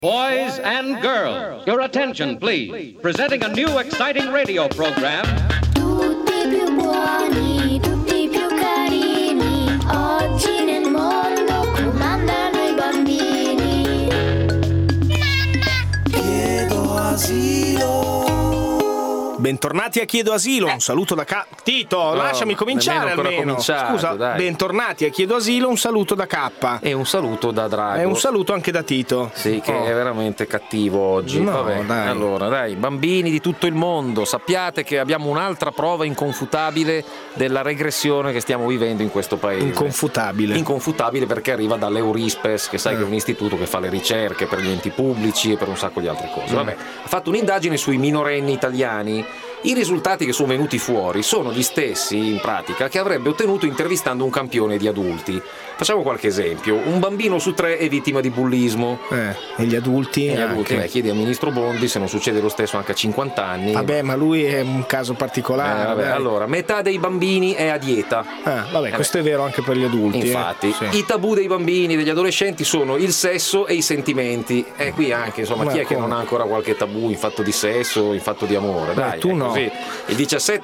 Boys and girls, your attention please. Presenting a new exciting radio program. Tutti più buoni, tutti più carini. Oggi nel mondo comandano i bambini. Chiedo asilo. Bentornati a Chiedo Asilo, un saluto da Tito, lasciami cominciare almeno. Scusa, dai. Bentornati a Chiedo Asilo, un saluto da K. E un saluto da Drago. E un saluto anche da Tito. Sì, che è veramente cattivo oggi. No, Vabbè, dai. allora, dai, bambini di tutto il mondo, sappiate che abbiamo un'altra prova inconfutabile della regressione che stiamo vivendo in questo paese. Inconfutabile. Inconfutabile perché arriva dall'Eurispes, che sai che è un istituto che fa le ricerche per gli enti pubblici e per un sacco di altre cose. Vabbè, ha fatto un'indagine sui minorenni italiani. I risultati che sono venuti fuori sono gli stessi, in pratica, che avrebbe ottenuto intervistando un campione di adulti. Facciamo qualche esempio. Un bambino su 3 è vittima di bullismo. E gli adulti? E gli adulti, chiedi al ministro Bondi se non succede lo stesso anche a 50 anni. Vabbè, ma lui è un caso particolare. Vabbè, allora, metà dei bambini è a dieta. Questo è vero anche per gli adulti. Infatti, Sì. i tabù dei bambini, degli adolescenti sono il sesso e i sentimenti. E qui anche, insomma, chi è che non ha ancora qualche tabù in fatto di sesso, in fatto di amore? Dai, tu no. così. Il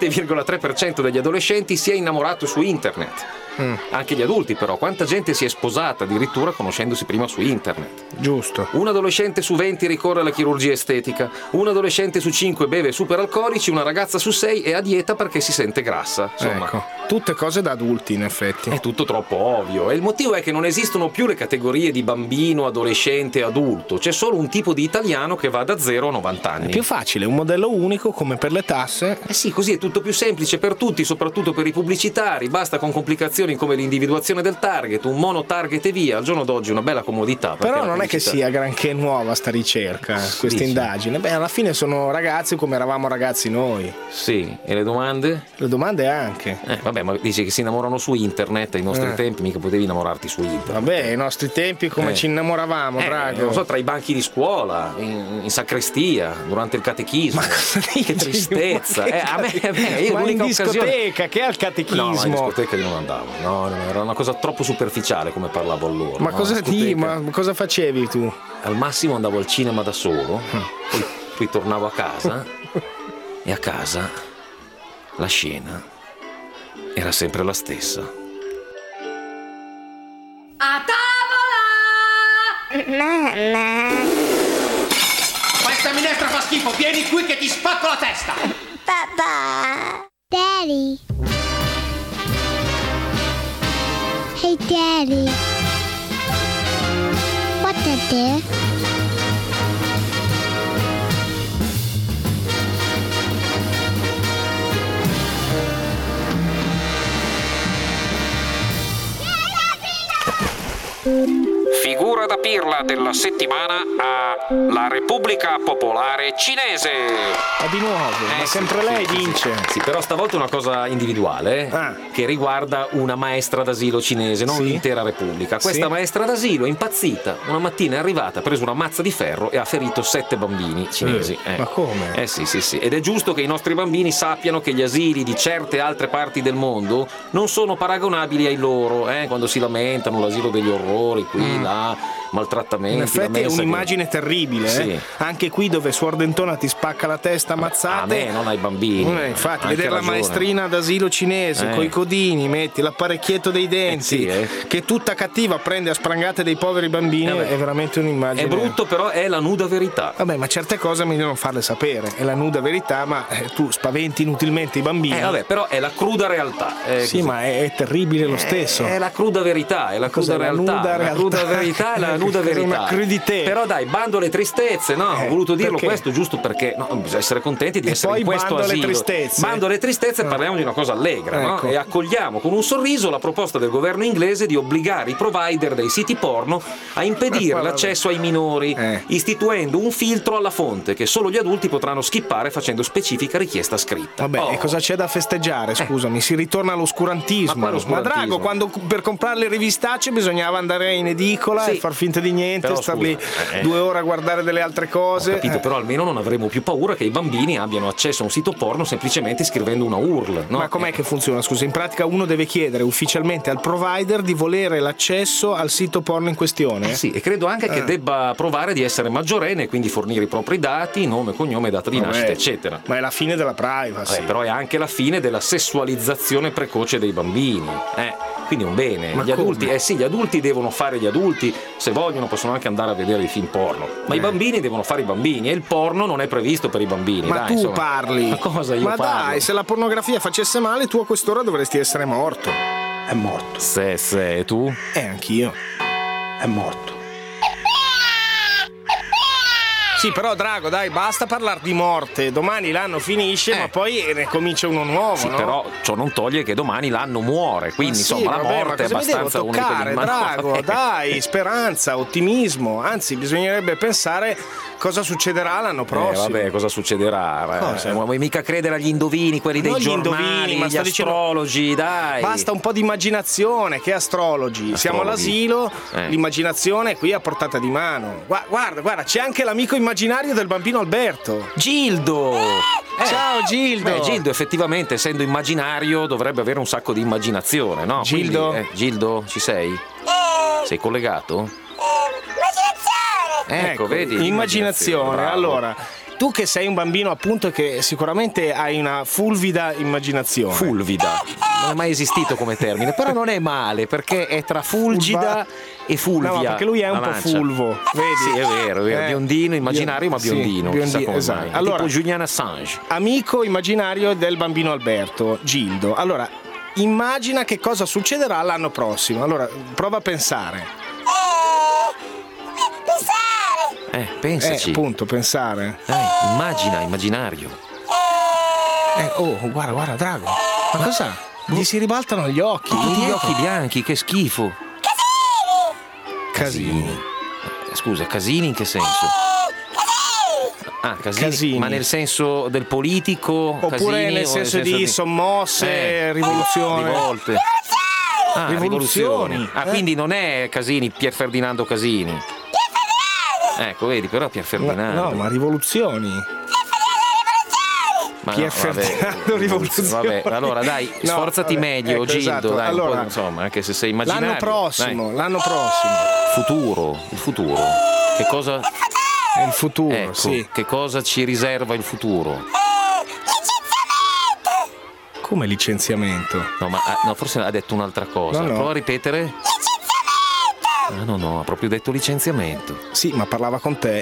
17,3% degli adolescenti si è innamorato su internet. Anche gli adulti però, quanta gente si è sposata addirittura conoscendosi prima su internet. Giusto. Un adolescente su 20 ricorre alla chirurgia estetica, un adolescente su 5 beve superalcolici, una ragazza su 6 è a dieta perché si sente grassa. Insomma, Ecco, tutte cose da adulti in effetti. è tutto troppo ovvio e il motivo è che non esistono più le categorie di bambino, adolescente e adulto, c'è solo un tipo di italiano che va da 0 a 90 anni. È più facile, un modello unico come per le tasse. Eh sì, così è tutto più semplice per tutti, soprattutto per i pubblicitari, basta con complicazioni come l'individuazione del target, un mono target e via. Al giorno d'oggi una bella comodità. Però non è che sia granché nuova sta ricerca, questa Dici? indagine. Beh, alla fine sono ragazzi come eravamo ragazzi noi. Sì, e le domande? Le domande anche. Vabbè, ma dici che si innamorano su internet, ai nostri tempi mica potevi innamorarti su internet. Vabbè, ai nostri tempi come ci innamoravamo, Drago. Non so, tra i banchi di scuola, in sacrestia, durante il catechismo. Ma cosa dici? Che tristezza. A me, io Ma in l'unica discoteca, occasione... che è al catechismo? No, ma in discoteca io non andavo. No, era una cosa troppo superficiale come parlavo allora. Ma no? cosa Discoteca. ma cosa facevi tu? Al massimo andavo al cinema da solo, poi tornavo a casa e a casa la scena era sempre la stessa. A tavola! Mamma. Questa minestra fa schifo, vieni qui che ti spacco la testa! Papà. Daddy. Hey, Daddy. What is there? Figura da pirla della settimana a La Repubblica Popolare Cinese. Ma di nuovo, ma sempre lei vince. Sì, però stavolta è una cosa individuale che riguarda una maestra d'asilo cinese, non Sì. l'intera Repubblica. Questa Sì. maestra d'asilo è impazzita. Una mattina è arrivata, ha preso una mazza di ferro e ha ferito 7 bambini cinesi. Ma come? Sì. Ed è giusto che i nostri bambini sappiano che gli asili di certe altre parti del mondo non sono paragonabili ai loro, quando si lamentano l'asilo degli orrori, qui, là, maltrattamenti. In effetti la è mensa un'immagine terribile, Sì. Anche qui dove Suor Dentona ti spacca la testa a mazzate. A me, non ai bambini. Infatti, Hai vedere anche la ragione. maestrina d'asilo cinese coi codini, metti l'apparecchietto dei denti, sì, che tutta cattiva prende a sprangate dei poveri bambini, Vabbè. è veramente un'immagine. È brutto, però è la nuda verità. Vabbè, ma certe cose è meglio non farle sapere, è la nuda verità, ma tu spaventi inutilmente i bambini. Vabbè, però è la cruda realtà. Sì, ma è terribile lo stesso. È la cruda verità, è la Cos'è cruda la realtà. nuda La cruda realtà? verità è la nuda Cos'è verità. una crudité? Però dai, bando alle tristezze, no? Ho voluto dirlo Perché? questo giusto perché bisogna essere contenti di E essere poi in questo bando alle asilo. tristezze. Bando alle tristezze, parliamo di una cosa allegra, no? Ecco. E accogliamo con un sorriso la proposta del governo inglese di obbligare i provider dei siti porno a impedire Vabbè. l'accesso ai minori, istituendo un filtro alla fonte che solo gli adulti potranno skippare facendo specifica richiesta scritta. Vabbè, e cosa c'è da festeggiare? Scusami, si ritorna all'oscurantismo. Ma quale oscurantismo? Drago, quando per comprare le rivistacce bisognava andare in edicola Sì, e far finta finta di niente, però, star lì 2 ore a guardare delle altre cose. Ho capito, però almeno non avremo più paura che i bambini abbiano accesso a un sito porno semplicemente scrivendo una URL, no? Ma com'è che funziona? Scusa, in pratica uno deve chiedere ufficialmente al provider di volere l'accesso al sito porno in questione? Sì, e credo anche che debba provare di essere maggiorenne e quindi fornire i propri dati, nome, cognome, data di nascita, eccetera. Ma è la fine della privacy. Però è anche la fine della sessualizzazione precoce dei bambini. Quindi è un bene. Ma gli adulti, come? gli adulti devono fare gli adulti, se vogliono possono anche andare a vedere i film porno. Ma i bambini devono fare i bambini e il porno non è previsto per i bambini. Ma dai, tu insomma. parli? Ma cosa io Ma parlo? dai, se la pornografia facesse male, tu a quest'ora dovresti essere morto. È morto. Se, tu? Anch'io. È morto. Sì, però Drago, dai, basta parlare di morte. Domani l'anno finisce, ma poi ne comincia uno nuovo, Sì, no? però ciò non toglie che domani l'anno muore, quindi Sì, insomma la vabbè, morte è ma cosa mi abbastanza devo unica. toccare, Drago, dai, speranza, ottimismo. Anzi, bisognerebbe pensare cosa succederà l'anno prossimo. Vabbè, cosa succederà? Cosa? Non vuoi mica credere agli indovini, quelli dei Non gli giornali, indovini, ma gli sto dicendo- astrologi, dai. Basta un po' di immaginazione, che astrologi. Siamo all'asilo, l'immaginazione è qui a portata di mano. Guarda, c'è anche l'amico immaginario del bambino Alberto. Gildo! Ciao Gildo! Beh, Gildo effettivamente, essendo immaginario, dovrebbe avere un sacco di immaginazione, no? Gildo? Quindi, Gildo, ci sei? Sei collegato? Ecco, vedi? Immaginazione. Bravo. Allora, tu che sei un bambino appunto che sicuramente hai una fulvida immaginazione. Fulvida, non è mai esistito come termine, però non è male perché è tra fulgida e fulvia. No, perché lui è un po' Lancia. fulvo, vedi? Sì, è vero, biondino, immaginario, ma Sì, biondino. chissà come esatto. mai. È Allora, tipo Julian Assange. amico immaginario del bambino Alberto, Gildo. Allora, immagina che cosa succederà l'anno prossimo. Allora, prova a pensare. Pensaci. Appunto, pensare. Immagina, immaginario. Guarda, Drago. Ma cos'ha? Gli si ribaltano gli occhi. Tutti gli occhi bianchi, che schifo. Casini. Scusa, casini in che senso? Casini. Ma nel senso del politico? Oppure casini, nel o senso di sommosse, rivoluzione. Rivolte. Rivoluzioni. Quindi non è Casini, Pier Ferdinando Casini. Ecco, vedi, però Pier Ferdinando. No, ma rivoluzioni. Pier Ferdinando Rivoluzioni. Vabbè, allora dai, sforzati meglio, ecco, Gildo, esatto. dai, Allora, un po', insomma, anche se sei immaginario. L'anno prossimo. Il futuro. Che cosa? Il futuro, ecco, sì. Che cosa ci riserva il futuro? Come licenziamento? No, ma forse ha detto un'altra cosa. No. Prova a ripetere. No, ha proprio detto licenziamento. Sì, ma parlava con te.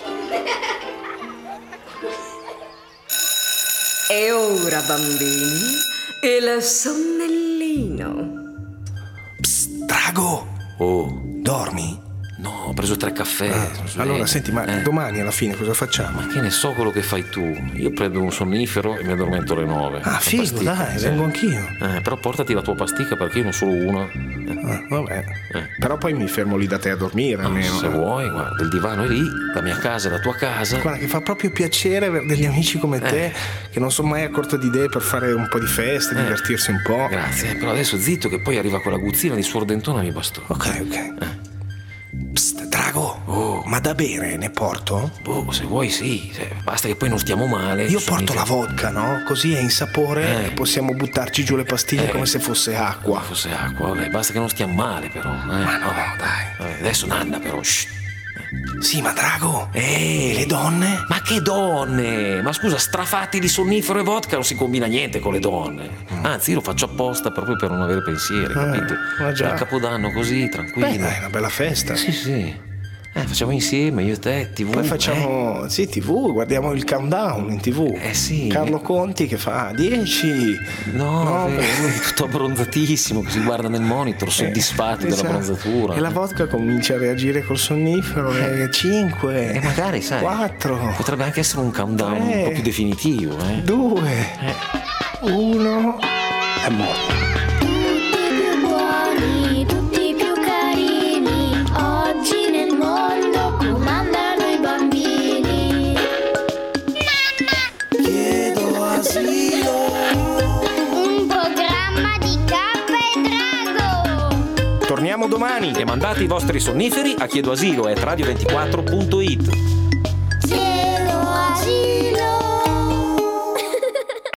E ora, bambini, il sonnellino. Psst, Drago! Dormi? No, ho preso 3 caffè. Allora, senti, ma domani alla fine cosa facciamo? Ma che ne so quello che fai tu? Io prendo un sonnifero e mi addormento alle 9. Figo, dai, vengo anch'io. Però portati la tua pasticca perché io ne ho solo una. Vabbè. Però poi mi fermo lì da te a dormire almeno. Se vuoi, guarda, il divano è lì, la mia casa è la tua casa. Guarda che fa proprio piacere avere degli amici come te che non sono mai a corto di idee per fare un po' di feste, divertirsi un po'. Grazie, però adesso zitto che poi arriva quella guzzina di Suor Dentona e mi bastò. Ok. Psst, Drago, ma da bere ne porto? Se vuoi sì, basta che poi non stiamo male. Io porto la vodka, no? Così è in sapore e possiamo buttarci giù le pastiglie come se fosse acqua. Vabbè, basta che non stiamo male però. Ma no, dai. Adesso Nanna però, shh. Sì, ma Drago, le donne? Ma che donne? Ma scusa, strafatti di sonnifero e vodka non si combina niente con le donne. Anzi, io lo faccio apposta proprio per non avere pensieri, capito? Ma già. A Capodanno così, tranquillo. Beh, è una bella festa. Sì. Facciamo insieme, io e te, TV. Poi facciamo, TV, guardiamo il countdown in TV. Sì. Carlo Conti che fa 10. No, lui è tutto abbronzatissimo, che si guarda nel monitor, soddisfatto della bronzatura. E la vodka comincia a reagire col sonnifero, 5. E magari, sai, 4. potrebbe anche essere un countdown un po' più definitivo, 2. 1. È morto. Torniamo domani. E mandate i vostri sonniferi a chiedoasilo@radio24.it.